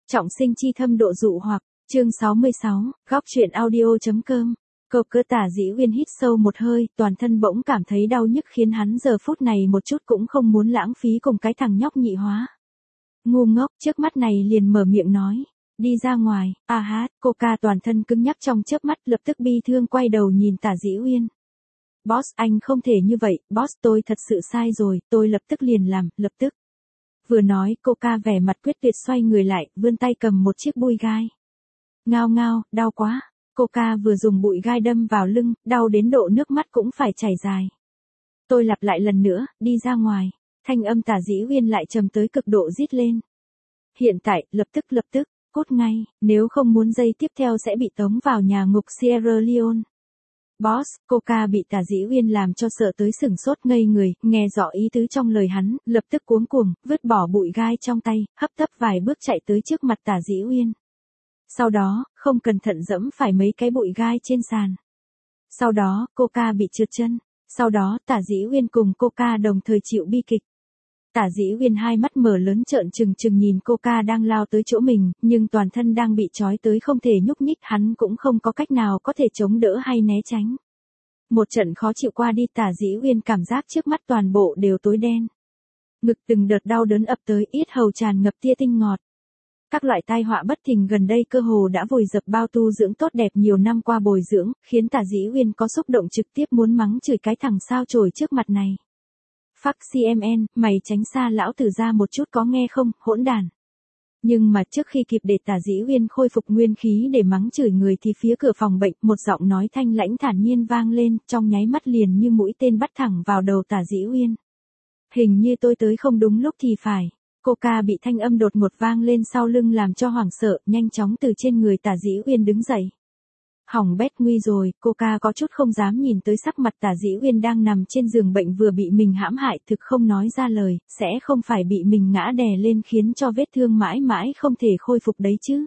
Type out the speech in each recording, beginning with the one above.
Trọng sinh chi thâm độ dụ hoặc, chương 66, góc truyện audio.com. Cậu cơ Tả Dĩ Uyên hít sâu một hơi, toàn thân bỗng cảm thấy đau nhức khiến hắn giờ phút này một chút cũng không muốn lãng phí cùng cái thằng nhóc nhị hóa. Ngu ngốc, trước mắt này liền mở miệng nói. Đi ra ngoài, Coca toàn thân cứng nhắc trong chớp mắt lập tức bi thương quay đầu nhìn Tả Dĩ Uyên. Boss, anh không thể như vậy, boss tôi thật sự sai rồi, tôi lập tức liền làm, lập tức. Vừa nói, Coca vẻ mặt quyết tuyệt xoay người lại, vươn tay cầm một chiếc bụi gai. Ngao ngao, đau quá. Coca vừa dùng bụi gai đâm vào lưng, đau đến độ nước mắt cũng phải chảy dài. Tôi lặp lại lần nữa, đi ra ngoài. Thanh âm Tả Dĩ Uyên lại trầm tới cực độ rít lên. Hiện tại, lập tức, cút ngay, nếu không muốn giây tiếp theo sẽ bị tống vào nhà ngục Sierra Leone. Boss, Coca bị Tả Dĩ Uyên làm cho sợ tới sửng sốt ngây người, nghe rõ ý tứ trong lời hắn, lập tức cuống cuồng, vứt bỏ bụi gai trong tay, hấp tấp vài bước chạy tới trước mặt Tả Dĩ Uyên. Sau đó, không cẩn thận dẫm phải mấy cái bụi gai trên sàn. Sau đó, Coca bị trượt chân. Sau đó, Tả Dĩ Uyên cùng Coca đồng thời chịu bi kịch. Tả Dĩ Uyên hai mắt mở lớn trợn trừng trừng nhìn Coca đang lao tới chỗ mình, nhưng toàn thân đang bị trói tới không thể nhúc nhích, hắn cũng không có cách nào có thể chống đỡ hay né tránh. Một trận khó chịu qua đi, Tả Dĩ Uyên cảm giác trước mắt toàn bộ đều tối đen. Ngực từng đợt đau đớn ập tới, yết hầu tràn ngập tia tinh ngọt. Các loại tai họa bất thình gần đây cơ hồ đã vùi dập bao tu dưỡng tốt đẹp nhiều năm qua bồi dưỡng, khiến Tả Dĩ Uyên có xúc động trực tiếp muốn mắng chửi cái thằng sao chổi trước mặt này. Fuck CMN, mày tránh xa lão tử ra một chút có nghe không, hỗn đàn. Nhưng mà trước khi kịp để Tả Dĩ Uyên khôi phục nguyên khí để mắng chửi người thì phía cửa phòng bệnh, một giọng nói thanh lãnh thản nhiên vang lên, trong nháy mắt liền như mũi tên bắt thẳng vào đầu Tả Dĩ Uyên. Hình như tôi tới không đúng lúc thì phải. Coca bị thanh âm đột ngột vang lên sau lưng làm cho hoảng sợ, nhanh chóng từ trên người Tả Dĩ Uyên đứng dậy. Hỏng bét nguy rồi, Coca có chút không dám nhìn tới sắc mặt Tả Dĩ Uyên đang nằm trên giường bệnh vừa bị mình hãm hại, thực không nói ra lời, sẽ không phải bị mình ngã đè lên khiến cho vết thương mãi mãi không thể khôi phục đấy chứ.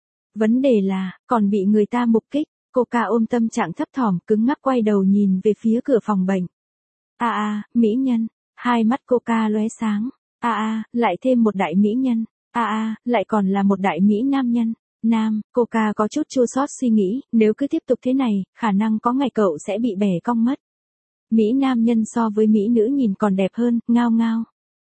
Vấn đề là, còn bị người ta mục kích. Coca ôm tâm trạng thấp thỏm cứng ngắc quay đầu nhìn về phía cửa phòng bệnh. Mỹ nhân. Hai mắt Coca lóe sáng. Lại thêm một đại mỹ nhân. Lại còn là một đại mỹ nam nhân. Coca có chút chua xót suy nghĩ, nếu cứ tiếp tục thế này, khả năng có ngày cậu sẽ bị bẻ cong mất. Mỹ nam nhân so với mỹ nữ nhìn còn đẹp hơn, ngao ngao.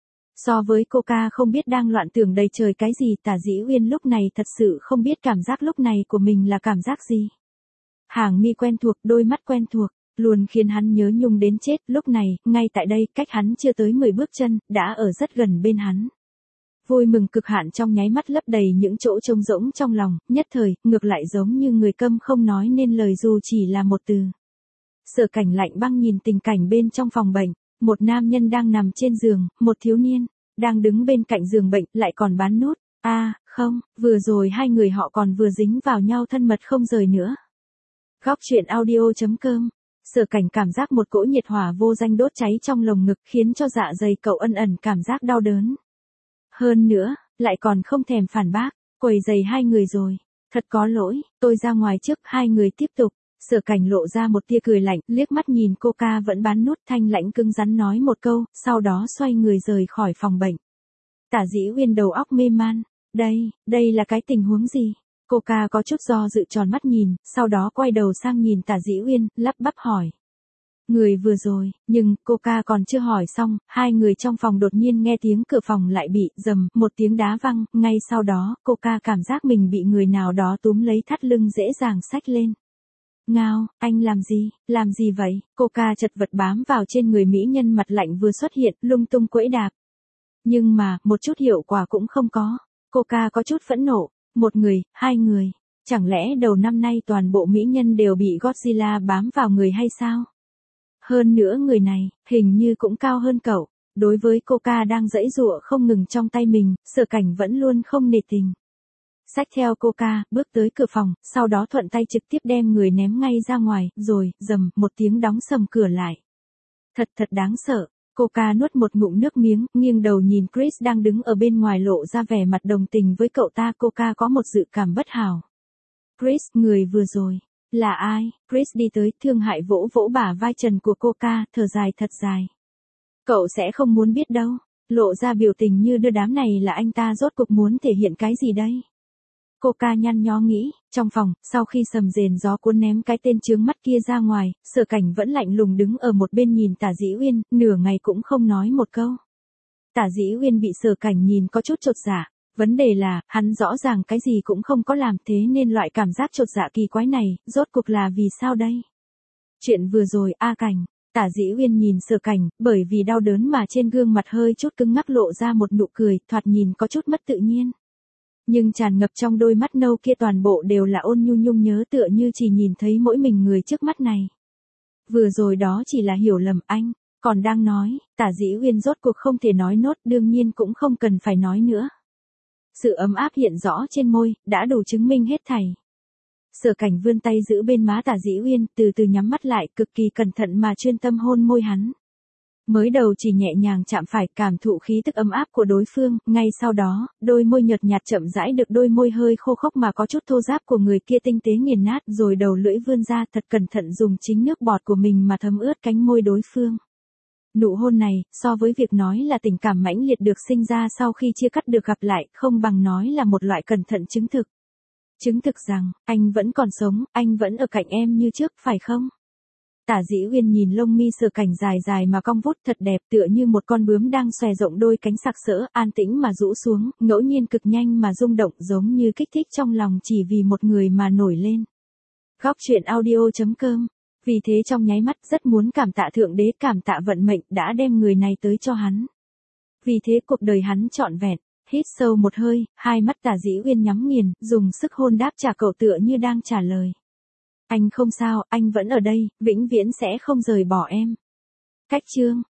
So với Coca không biết đang loạn tưởng đầy trời cái gì, Tả Dĩ Uyên lúc này thật sự không biết cảm giác lúc này của mình là cảm giác gì. Hàng mi quen thuộc, đôi mắt quen thuộc, luôn khiến hắn nhớ nhung đến chết, lúc này, ngay tại đây, cách hắn chưa tới 10 bước chân, đã ở rất gần bên hắn. Vui mừng cực hạn trong nháy mắt lấp đầy những chỗ trống rỗng trong lòng, nhất thời, ngược lại giống như người câm không nói nên lời dù chỉ là một từ. Sở Cảnh lạnh băng nhìn tình cảnh bên trong phòng bệnh, một nam nhân đang nằm trên giường, một thiếu niên, đang đứng bên cạnh giường bệnh, lại còn bán nút. Không, vừa rồi hai người họ còn vừa dính vào nhau thân mật không rời nữa. Góc truyện audio.com. Sở Cảnh cảm giác một cỗ nhiệt hỏa vô danh đốt cháy trong lồng ngực khiến cho dạ dày cậu ẩn ẩn cảm giác đau đớn. Hơn nữa, lại còn không thèm phản bác, quầy giày hai người rồi. Thật có lỗi, tôi ra ngoài trước, hai người tiếp tục. Sở Cảnh lộ ra một tia cười lạnh, liếc mắt nhìn Coca vẫn bán nút thanh lãnh cứng rắn nói một câu, sau đó xoay người rời khỏi phòng bệnh. Tả Dĩ Uyên đầu óc mê man. Đây là cái tình huống gì? Coca có chút do dự tròn mắt nhìn, sau đó quay đầu sang nhìn Tả Dĩ Uyên, lắp bắp hỏi. Người vừa rồi, nhưng Coca còn chưa hỏi xong, hai người trong phòng đột nhiên nghe tiếng cửa phòng lại bị rầm một tiếng đá văng, ngay sau đó, Coca cảm giác mình bị người nào đó túm lấy thắt lưng dễ dàng xách lên. Ngao, anh làm gì vậy? Coca chật vật bám vào trên người mỹ nhân mặt lạnh vừa xuất hiện, lung tung quẫy đạp. Nhưng mà, một chút hiệu quả cũng không có. Coca có chút phẫn nộ. Một người, hai người. Chẳng lẽ đầu năm nay toàn bộ mỹ nhân đều bị Godzilla bám vào người hay sao? Hơn nữa người này, hình như cũng cao hơn cậu. Đối với Coca đang giãy giụa không ngừng trong tay mình, Sở Cảnh vẫn luôn không nể tình. Xách theo Coca, bước tới cửa phòng, sau đó thuận tay trực tiếp đem người ném ngay ra ngoài, rồi, rầm, một tiếng đóng sầm cửa lại. Thật đáng sợ. Coca nuốt một ngụm nước miếng, nghiêng đầu nhìn Chris đang đứng ở bên ngoài lộ ra vẻ mặt đồng tình với cậu ta. Coca có một dự cảm bất hảo. Chris, người vừa rồi, là ai? Chris đi tới, thương hại vỗ vỗ bả vai trần của Coca, thở dài thật dài. Cậu sẽ không muốn biết đâu. Lộ ra biểu tình như đưa đám này là anh ta rốt cuộc muốn thể hiện cái gì đây? Coca nhăn nhó nghĩ, trong phòng, sau khi sầm rền gió cuốn ném cái tên chướng mắt kia ra ngoài, Sở Cảnh vẫn lạnh lùng đứng ở một bên nhìn Tả Dĩ Uyên, nửa ngày cũng không nói một câu. Tả Dĩ Uyên bị Sở Cảnh nhìn có chút chột dạ, vấn đề là, hắn rõ ràng cái gì cũng không có làm, thế nên loại cảm giác chột dạ kỳ quái này, rốt cuộc là vì sao đây? Chuyện vừa rồi, A Cảnh. Tả Dĩ Uyên nhìn Sở Cảnh, bởi vì đau đớn mà trên gương mặt hơi chút cứng ngắc lộ ra một nụ cười, thoạt nhìn có chút mất tự nhiên. Nhưng tràn ngập trong đôi mắt nâu kia toàn bộ đều là ôn nhu nhung nhớ, tựa như chỉ nhìn thấy mỗi mình người trước mắt này. Vừa rồi đó chỉ là hiểu lầm, anh còn đang nói. Tả Dĩ Uyên rốt cuộc không thể nói nốt, đương nhiên cũng không cần phải nói nữa. Sự ấm áp hiện rõ trên môi, đã đủ chứng minh hết thảy. Sở Cảnh vươn tay giữ bên má Tả Dĩ Uyên, từ từ nhắm mắt lại, cực kỳ cẩn thận mà chuyên tâm hôn môi hắn. Mới đầu chỉ nhẹ nhàng chạm phải, cảm thụ khí tức ấm áp của đối phương, ngay sau đó, đôi môi nhợt nhạt chậm rãi được đôi môi hơi khô khốc mà có chút thô ráp của người kia tinh tế nghiền nát, rồi đầu lưỡi vươn ra thật cẩn thận dùng chính nước bọt của mình mà thấm ướt cánh môi đối phương. Nụ hôn này, so với việc nói là tình cảm mãnh liệt được sinh ra sau khi chia cắt được gặp lại, không bằng nói là một loại cẩn thận chứng thực. Chứng thực rằng, anh vẫn còn sống, anh vẫn ở cạnh em như trước, phải không? Tả Dĩ Uyên nhìn lông mi Sở Cảnh dài dài mà cong vút thật đẹp, tựa như một con bướm đang xòe rộng đôi cánh sặc sỡ, an tĩnh mà rũ xuống, ngẫu nhiên cực nhanh mà rung động, giống như kích thích trong lòng chỉ vì một người mà nổi lên. Góc truyện audio.com. Vì thế trong nháy mắt rất muốn cảm tạ Thượng Đế, cảm tạ vận mệnh đã đem người này tới cho hắn. Vì thế cuộc đời hắn trọn vẹn. Hít sâu một hơi, hai mắt Tả Dĩ Uyên nhắm nghiền, dùng sức hôn đáp trả cậu tựa như đang trả lời. Anh không sao, anh vẫn ở đây, vĩnh viễn sẽ không rời bỏ em. Cách chương.